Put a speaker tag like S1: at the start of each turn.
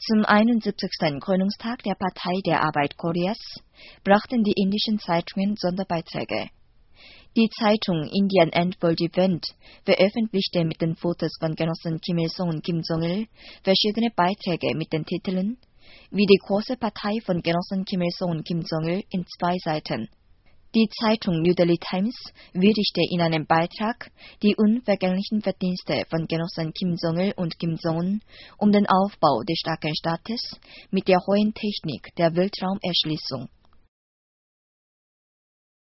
S1: Zum 71. Gründungstag der Partei der Arbeit Koreas brachten die indischen Zeitungen Sonderbeiträge. Die Zeitung Indian World Event veröffentlichte mit den Fotos von Genossen Kim Il-sung und Kim Jong-il verschiedene Beiträge mit den Titeln Wie die große Partei von Genossen Kim Il-sung und Kim Jong-il in 2 Seiten. Die Zeitung New Delhi Times würdigte in einem Beitrag die unvergänglichen Verdienste von Genossen Kim Jong-il und Kim Jong-un um den Aufbau des starken Staates mit der hohen Technik der Weltraumerschließung.